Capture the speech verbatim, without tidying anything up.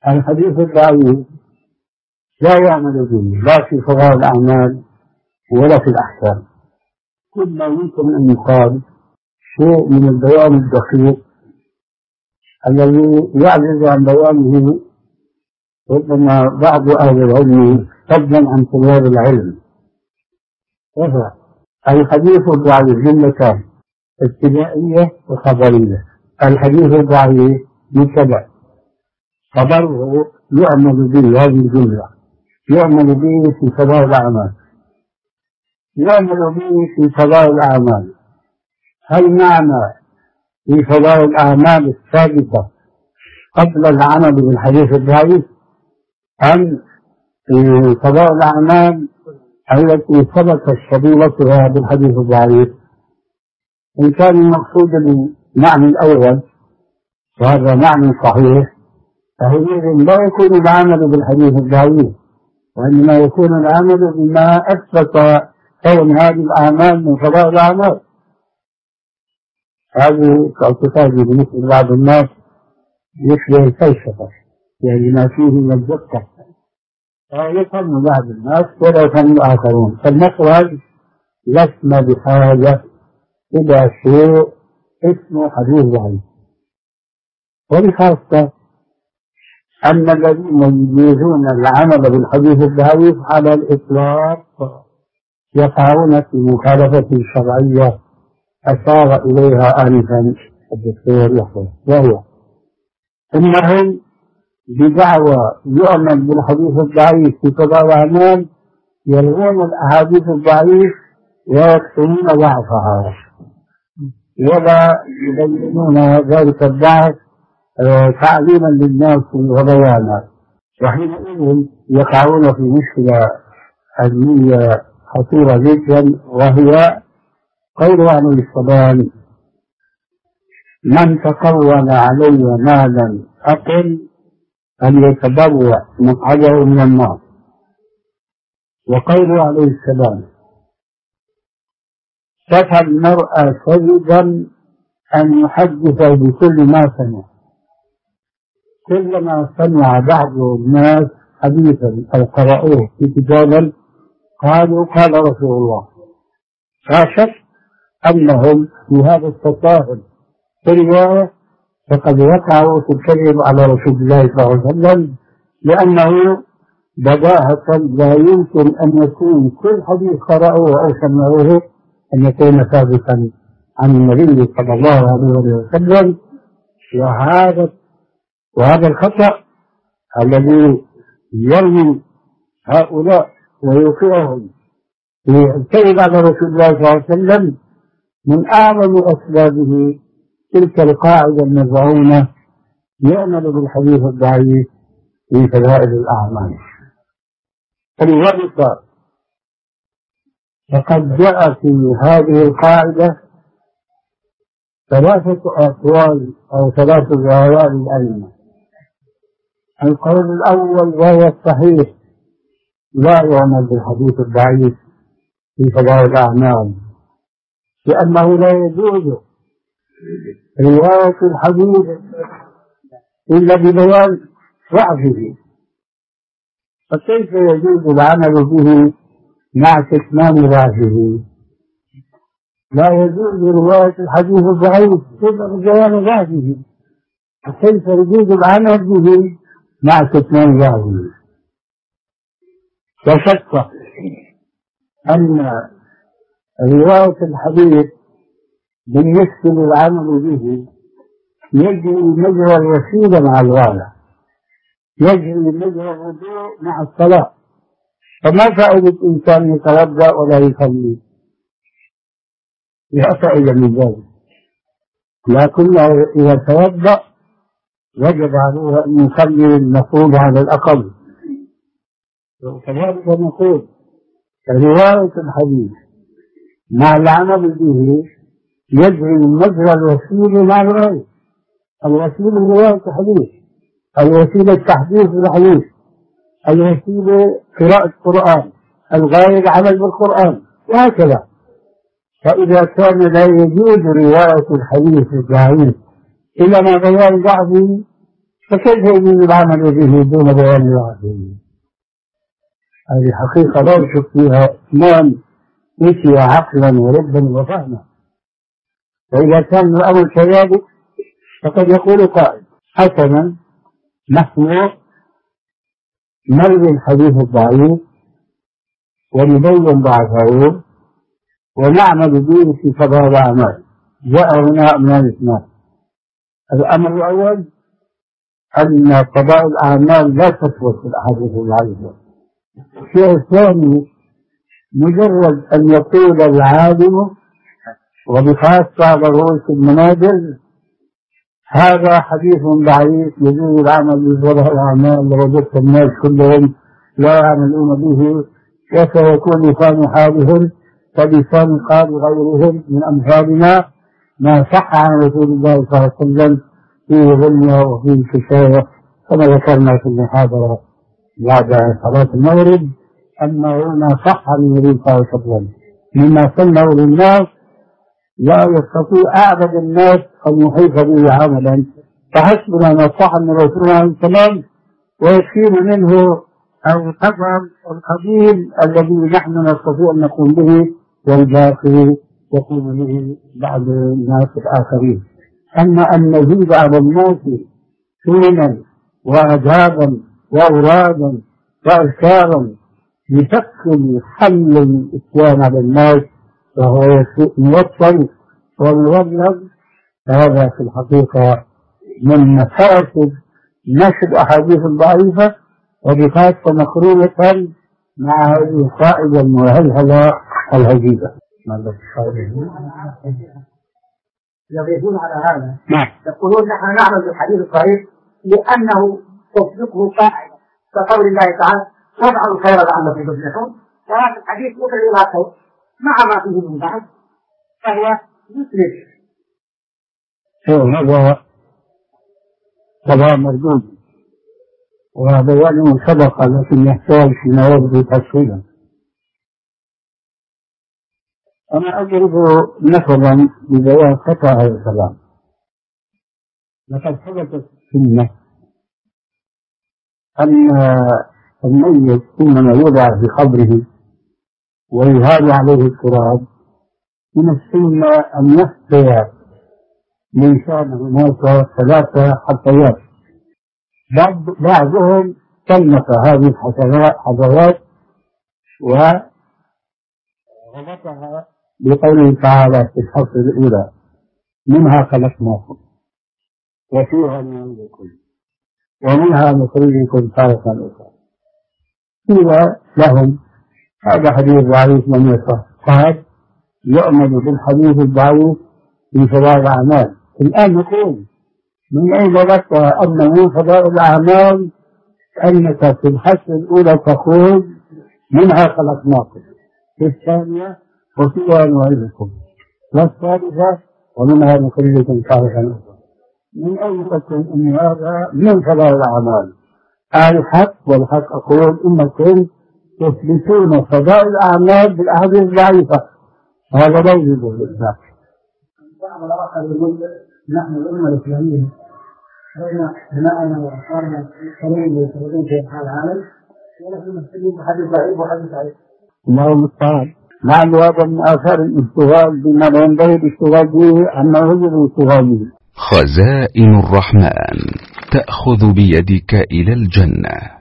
الحديث الضعيف لا يعمل به لا في فضائل الأعمال ولا في الأحكام. كل ما يمكن أن يقال شيء من البيان الدقيق الذي يعجز عن بيانه ربما بعض أهل العلم فضلا عن طلاب العلم. الحديث الضعيف جملتان ابتدائية وخبرية. الحديث الضعيف مبتدأ، خبره يعمل به، هذه الجملة يعمل به في فضائل الأعمال، يعمل به في فضائل الأعمال. هل معنى في فضائل الأعمال الثابتة قبل العمل بالحديث الضعيف، أم في فضائل الأعمال التي ثبتت فضيلتها بالحديث الضعيف؟ إن كان المقصود بالمعنى الأول وهذا معنى صحيح، فحينئذ لا يكون العمل بالحديث الضعيف، وإنما يكون العمل بما أثبت كون هذه الأعمال من فضائل الأعمال. هذه اعتقادي بالنسبة لبعض الناس يشبه الفلسفة، يعني ما فيه من الدقة، يفهم بعض الناس ولا يفهم الآخرون. فالمخرج لسنا بحاجة إلى شيء اسمه حديث ضعيف، وبخاصة أن الذين يجيزون العمل بالحديث الضعيف على الإطلاق يقعون في مخالفة شرعية أشار إليها آنفا الدكتور يحيى، وهو إنهم بدعوى يؤمن بالحديث الضعيف في فضائل الأعمال يلغون الأحاديث الضعيف ويكتمون ضعفها ولا يبينون ذلك الضعف تعليما للناس وبيانا، وحينئذ يقعون في مشكلة علمية خطيرة جدا، وهي قول عليه السلام: من تقول علي مالا أقل أن يتبوأ مقعده من النار. وقول عليه السلام: كفى المرء كذبا أن يحدث بكل ما سمع. كلما سمع بعض الناس حديثا أو قرأوه في كتابا قالوا قال رسول الله، لا شك أنهم في هذا التساهل في الرواية فقد وقعوا في الكذب على رسول الله صلى الله عليه وسلم، لأنه بداهة لا يمكن أن يكون كل حديث قرأوه أو سمعوه أن يكون ثابتا عن النبي صلى الله عليه وسلم. وهذا وهذا الخطأ الذي يرمي هؤلاء ويوقعهم في الكذب على رسول الله صلى الله عليه وسلم من أعظم أسبابه تلك القاعدة المزعومة: يعمل بالحديث الضعيف في فضائل الأعمال. فلذلك فقد جاء في هذه القاعدة ثلاثة أقوال أو ثلاثة روايات للأئمة. القول الأول وهو الصحيح: لا يعمل بالحديث الضعيف في فضائل الأعمال، لأنه لا يجوز رواية الحديث إلا ببيان ضعفه، فكيف يجوز العمل به مع كتمان ضعفه؟ لا يجوز رواية الحديث الضعيف إلا ببيان ضعفه، فكيف يجوز العمل به مع كتمان ضعفه؟ وشك أن رواية الحديث بالنسبة للعمل به يجري مجرى الوسيلة مع الغاية، يجري مجرى الوضوء مع الصلاة. فما فائدة إنسان يتوضأ ولا يصلي؟ لا فائدة من ذلك، لكن إذا توضأ وجب عليه أن يصلي المفروض على الأقل. وكذلك نقول رواية الحديث مع العمل به يجري مجرى الوسيلة مع الغاية. الوسيلة رواية الحديث، الوسيلة تحديث الحديث، الوسيلة قراءة القرآن، الغاية العمل بالقرآن، وهكذا. فإذا كان لا يجوز رواية الحديث الضعيف إلا ما بيان ضعفه، فكيف يجوز العمل به دون بيان العقل؟ هذه حقيقة لا يشك فيها اثنان مشي عقلا وربا وفهما. فإذا كان الأمر كذلك فقد يقول قائل: حسنا، نحن نروي الحديث الضعيف ونبين ضعفه ونعمل به في فضائل الأعمال. جاء هنا من الاثنان: الأمر الأول أن فضائل الأعمال لا تثبت في الأحاديث الضعيفة. الشيء الثاني: مجرد أن يقول العالم وبخاصة على رؤوس المنابر هذا حديث ضعيف يجوز العمل بفضائل الأعمال، لوجدت الناس كلهم لا يعملون به، وسيكون لسان حالهم كلسان قال غيرهم من أمثالنا، ما صح عن رسول الله صلى الله عليه وسلم في غنية وفي كفاية، كما ذكرنا في المحاضرة بعد صلاة المغرب أنه ما صح عن النبي صلى الله عليه وسلم مما سنه للناس لا يستطيع أعبد الناس أن يحيط به عملا، فحسبنا ما صح من رسول الله عليه وسلم ويكفينا منه القدر القديم الذي نحن نستطيع أن نقوم به، والباقي يقوم به بعض الناس الآخرين. أما أن نزيد على الناس سننا وآدابا وأورادا وأذكارا لتكفل حمل الإسلام على الناس وهو موصل ومبلغ، فهذا في الحقيقة من مفاسد نشر الأحاديث الضعيفة، وبخاصة مقرونة مع هذه القاعدة المهلهلة العجيبة. يضيفون على هذا نعم. يقولون نحن نعمل بالحديث الصحيح لأنه تصدقه قاعدة كقول الله تعالى: وافعلوا الخير لعلكم تفلحون. وهذا الحديث يدعو إلى خير مع ما فيه من بعد، فهو يسلك. هذا طبعا مردود، وهذا يعني سبق، لكن يحتاج في مواد تفصيلا. أنا أضرب مثلا ببيان خطأ هذا الكلام. لقد ثبتت السنة أن الميت حينما يوضع في قبره ويهال عليه التراب من السنة أن يحتوي من شأن هناك ثلاثة حثيات. بعضهم صنف هذه الحثيات وربطها بقوله تعالى في الحصر الأولى: منها خلقناكم وفيها نعيدكم ومنها نخرجكم تارة أخرى. قيل لهم: هذا حديث ضعيف لم يصح. قال: يؤمن بالحديث الضعيف في فضائل الأعمال. الآن نقول: من أين لك أن من فضائل الأعمال أنك في الحصر الأولى تقول منها خلقناكم، في الثانية وفيها نعيدكم، والثالثة ومنها نخرجكم تارة أخرى؟ من أين تكون أن هذا من فضائل الأعمال؟ الحق والحق أقول إنكم تثبتون فضائل الأعمال بالأحاديث الضعيفة، هذا لا يوجد بالإطلاق. بعض الآخر يقول: نحن الأمة الإسلامية بين أبنائنا وأطفالنا قليل يترددون في حال العالم، ونحن مسلمين بحديث ضعيف وحديث ضعيف. الله المستعان. نعم، هذا من آثار الاشتغال بما لا ينبغي الاشتغال به عما يجب الاشتغال به. خزائن الرحمن تأخذ بيدك إلى الجنة.